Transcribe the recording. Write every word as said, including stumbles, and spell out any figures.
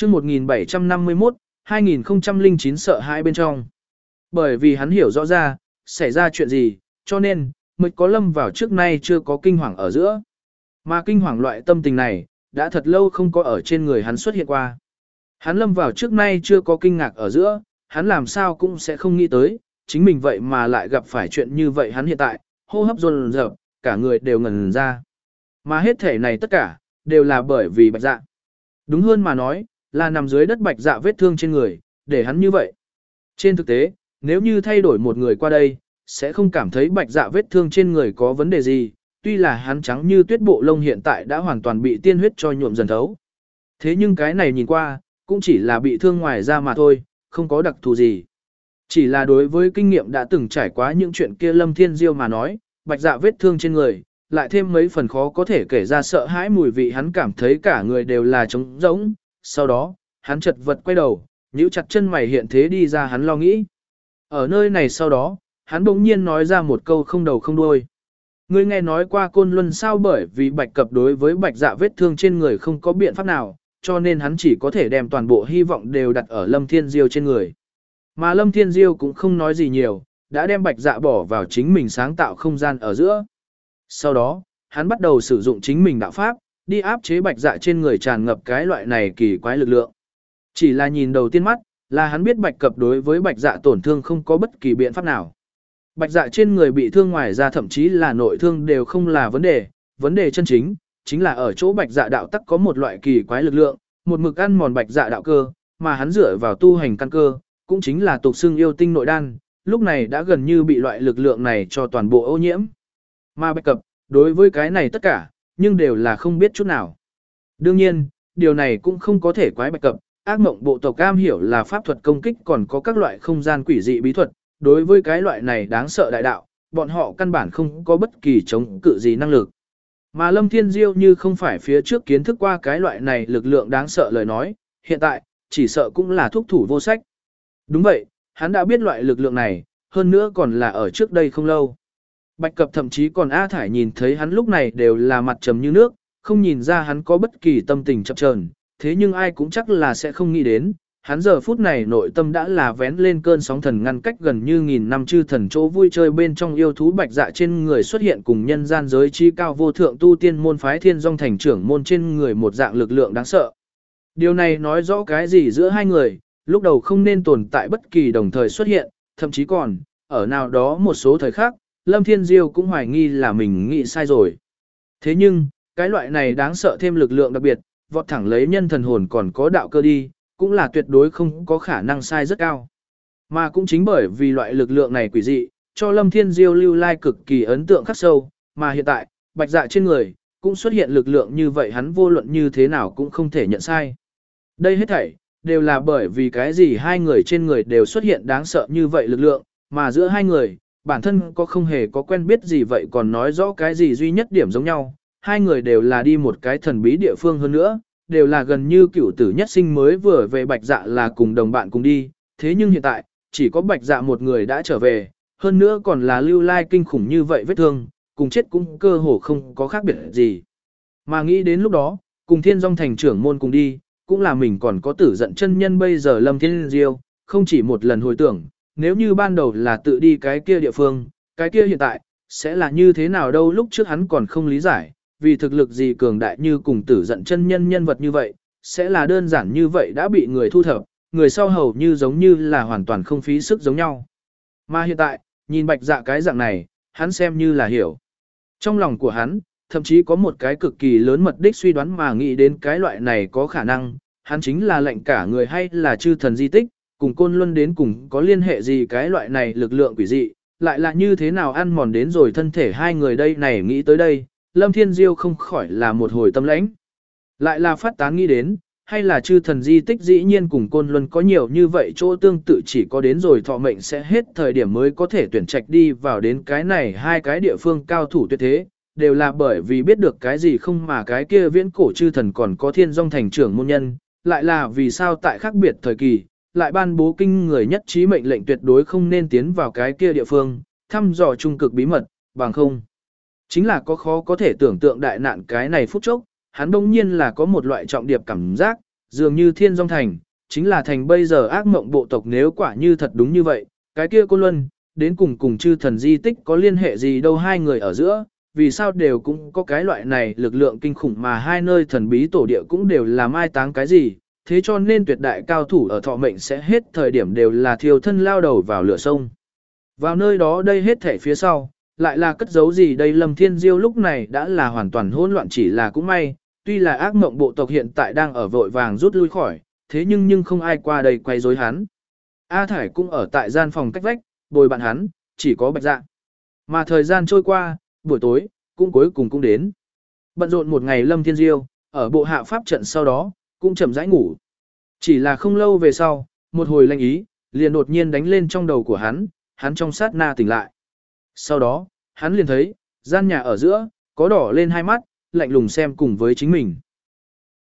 chương một nghìn bảy trăm năm mươi mốt, hai nghìn không trăm lẻ chín sợ hãi bên trong. Bởi vì hắn hiểu rõ ra, xảy ra chuyện gì, cho nên, mới có lâm vào trước nay chưa có kinh hoàng ở giữa. Mà kinh hoàng loại tâm tình này, đã thật lâu không có ở trên người hắn xuất hiện qua. Hắn lâm vào trước nay chưa có kinh ngạc ở giữa, hắn làm sao cũng sẽ không nghĩ tới, chính mình vậy mà lại gặp phải chuyện như vậy hắn hiện tại, hô hấp dồn dập, cả người đều ngẩn ra. Mà hết thể này tất cả, đều là bởi vì bạch dạ. Đúng hơn mà nói, là nằm dưới đất bạch dạ vết thương trên người, để hắn như vậy. Trên thực tế, nếu như thay đổi một người qua đây, sẽ không cảm thấy bạch dạ vết thương trên người có vấn đề gì, tuy là hắn trắng như tuyết bộ lông hiện tại đã hoàn toàn bị tiên huyết cho nhuộm dần thấu. Thế nhưng cái này nhìn qua, cũng chỉ là bị thương ngoài da mà thôi, không có đặc thù gì. Chỉ là đối với kinh nghiệm đã từng trải qua những chuyện kia Lâm Thiên Diêu mà nói, bạch dạ vết thương trên người, lại thêm mấy phần khó có thể kể ra sợ hãi mùi vị hắn cảm thấy cả người đều là trống rỗng. Sau đó, hắn chật vật quay đầu, nhíu chặt chân mày hiện thế đi ra hắn lo nghĩ. Ở nơi này sau đó, hắn bỗng nhiên nói ra một câu không đầu không đuôi. Ngươi nghe nói qua Côn Luân sao bởi vì bạch cập đối với bạch dạ vết thương trên người không có biện pháp nào, cho nên hắn chỉ có thể đem toàn bộ hy vọng đều đặt ở Lâm Thiên Diêu trên người. Mà Lâm Thiên Diêu cũng không nói gì nhiều, đã đem bạch dạ bỏ vào chính mình sáng tạo không gian ở giữa. Sau đó, hắn bắt đầu sử dụng chính mình đạo pháp, đi áp chế bạch dạ trên người tràn ngập cái loại này kỳ quái lực lượng. Chỉ là nhìn đầu tiên mắt, là hắn biết bạch cập đối với bạch dạ tổn thương không có bất kỳ biện pháp nào. Bạch dạ trên người bị thương ngoài ra thậm chí là nội thương đều không là vấn đề, vấn đề chân chính, chính là ở chỗ bạch dạ đạo tắc có một loại kỳ quái lực lượng, một mực ăn mòn bạch dạ đạo cơ, mà hắn dựa vào tu hành căn cơ, cũng chính là tục xưng yêu tinh nội đan, lúc này đã gần như bị loại lực lượng này cho toàn bộ ô nhiễm. Mà bạch cập, đối với cái này tất cả, nhưng đều là không biết chút nào. Đương nhiên, điều này cũng không có thể quái bạch cập, ác mộng bộ tộc cam hiểu là pháp thuật công kích còn có các loại không gian quỷ dị bí thuật, đối với cái loại này đáng sợ đại đạo, bọn họ căn bản không có bất kỳ chống cự gì năng lực. Mà Lâm Thiên Diêu như không phải phía trước kiến thức qua cái loại này lực lượng đáng sợ lời nói, hiện tại, chỉ sợ cũng là thuốc thủ vô sách. Đúng vậy, hắn đã biết loại lực lượng này, hơn nữa còn là ở trước đây không lâu. Bạch cập thậm chí còn A Thải nhìn thấy hắn lúc này đều là mặt trầm như nước, không nhìn ra hắn có bất kỳ tâm tình chập chờn, thế nhưng ai cũng chắc là sẽ không nghĩ đến, hắn giờ phút này nội tâm đã là vén lên cơn sóng thần ngăn cách gần như nghìn năm chư thần chỗ vui chơi bên trong yêu thú bạch dạ trên người xuất hiện cùng nhân gian giới chi cao vô thượng tu tiên môn phái thiên dòng thành trưởng môn trên người một dạng lực lượng đáng sợ. Điều này nói rõ cái gì giữa hai người, lúc đầu không nên tồn tại bất kỳ đồng thời xuất hiện, thậm chí còn, ở nào đó một số thời khác, Lâm Thiên Diêu cũng hoài nghi là mình nghĩ sai rồi. Thế nhưng, cái loại này đáng sợ thêm lực lượng đặc biệt, vọt thẳng lấy nhân thần hồn còn có đạo cơ đi, cũng là tuyệt đối không có khả năng sai rất cao. Mà cũng chính bởi vì loại lực lượng này quỷ dị, cho Lâm Thiên Diêu lưu lai cực kỳ ấn tượng khắc sâu, mà hiện tại, bạch dạ trên người, cũng xuất hiện lực lượng như vậy hắn vô luận như thế nào cũng không thể nhận sai. Đây hết thảy, đều là bởi vì cái gì hai người trên người đều xuất hiện đáng sợ như vậy lực lượng, mà giữa hai người, bản thân có không hề có quen biết gì vậy còn nói rõ cái gì duy nhất điểm giống nhau, hai người đều là đi một cái thần bí địa phương hơn nữa, đều là gần như cựu tử nhất sinh mới vừa về bạch dạ là cùng đồng bạn cùng đi, thế nhưng hiện tại, chỉ có bạch dạ một người đã trở về, hơn nữa còn là lưu lai kinh khủng như vậy vết thương, cùng chết cũng cơ hồ không có khác biệt gì. Mà nghĩ đến lúc đó, cùng thiên dòng thành trưởng môn cùng đi, cũng là mình còn có tử giận chân nhân bây giờ Lâm Thiên Diêu, không chỉ một lần hồi tưởng, nếu như ban đầu là tự đi cái kia địa phương, cái kia hiện tại, sẽ là như thế nào đâu lúc trước hắn còn không lý giải, vì thực lực gì cường đại như cùng tử giận chân nhân nhân vật như vậy, sẽ là đơn giản như vậy đã bị người thu thập, người sau hầu như giống như là hoàn toàn không phí sức giống nhau. Mà hiện tại, nhìn bạch dạ cái dạng này, hắn xem như là hiểu. Trong lòng của hắn, thậm chí có một cái cực kỳ lớn mật đích suy đoán mà nghĩ đến cái loại này có khả năng, hắn chính là lệnh cả người hay là chư thần di tích, cùng Côn Luân đến cùng có liên hệ gì cái loại này lực lượng quỷ dị, lại là như thế nào ăn mòn đến rồi thân thể hai người đây này nghĩ tới đây, Lâm Thiên Diêu không khỏi là một hồi tâm lãnh. Lại là phát tán nghĩ đến, hay là chư thần di tích dĩ nhiên cùng Côn Luân có nhiều như vậy chỗ tương tự chỉ có đến rồi thọ mệnh sẽ hết thời điểm mới có thể tuyển trạch đi vào đến cái này hai cái địa phương cao thủ tuyệt thế, đều là bởi vì biết được cái gì không mà cái kia viễn cổ chư thần còn có thiên dòng thành trưởng môn nhân, lại là vì sao tại khác biệt thời kỳ, lại ban bố kinh người nhất trí mệnh lệnh tuyệt đối không nên tiến vào cái kia địa phương, thăm dò trung cực bí mật, bằng không. Chính là có khó có thể tưởng tượng đại nạn cái này phút chốc, hắn đông nhiên là có một loại trọng điệp cảm giác, Dường như Thiên Dung Thành, chính là thành bây giờ ác mộng bộ tộc nếu quả như thật đúng như vậy, cái kia Côn Luân, đến cùng cùng chư thần di tích có liên hệ gì đâu hai người ở giữa, vì sao đều cũng có cái loại này lực lượng kinh khủng mà hai nơi thần bí tổ địa cũng đều là mai táng cái gì, thế cho nên tuyệt đại cao thủ ở thọ mệnh sẽ hết thời điểm đều là thiêu thân lao đầu vào lửa sông. Vào nơi đó đây hết thể phía sau, lại là cất giấu gì đây Lâm Thiên Diêu lúc này đã là hoàn toàn hỗn loạn chỉ là cũng may, tuy là ác mộng bộ tộc hiện tại đang ở vội vàng rút lui khỏi, thế nhưng nhưng không ai qua đây quay rối hắn. A Thải cũng ở tại gian phòng cách vách, bồi bạn hắn, chỉ có Bạch Dạ. Mà thời gian trôi qua, buổi tối, cũng cuối cùng cũng đến. Bận rộn một ngày Lâm Thiên Diêu, ở bộ hạ pháp trận sau đó, cũng chậm rãi ngủ. Chỉ là không lâu về sau, một hồi lanh ý, liền đột nhiên đánh lên trong đầu của hắn, hắn trong sát na tỉnh lại. Sau đó, hắn liền thấy, gian nhà ở giữa, có đỏ lên hai mắt, lạnh lùng xem cùng với chính mình.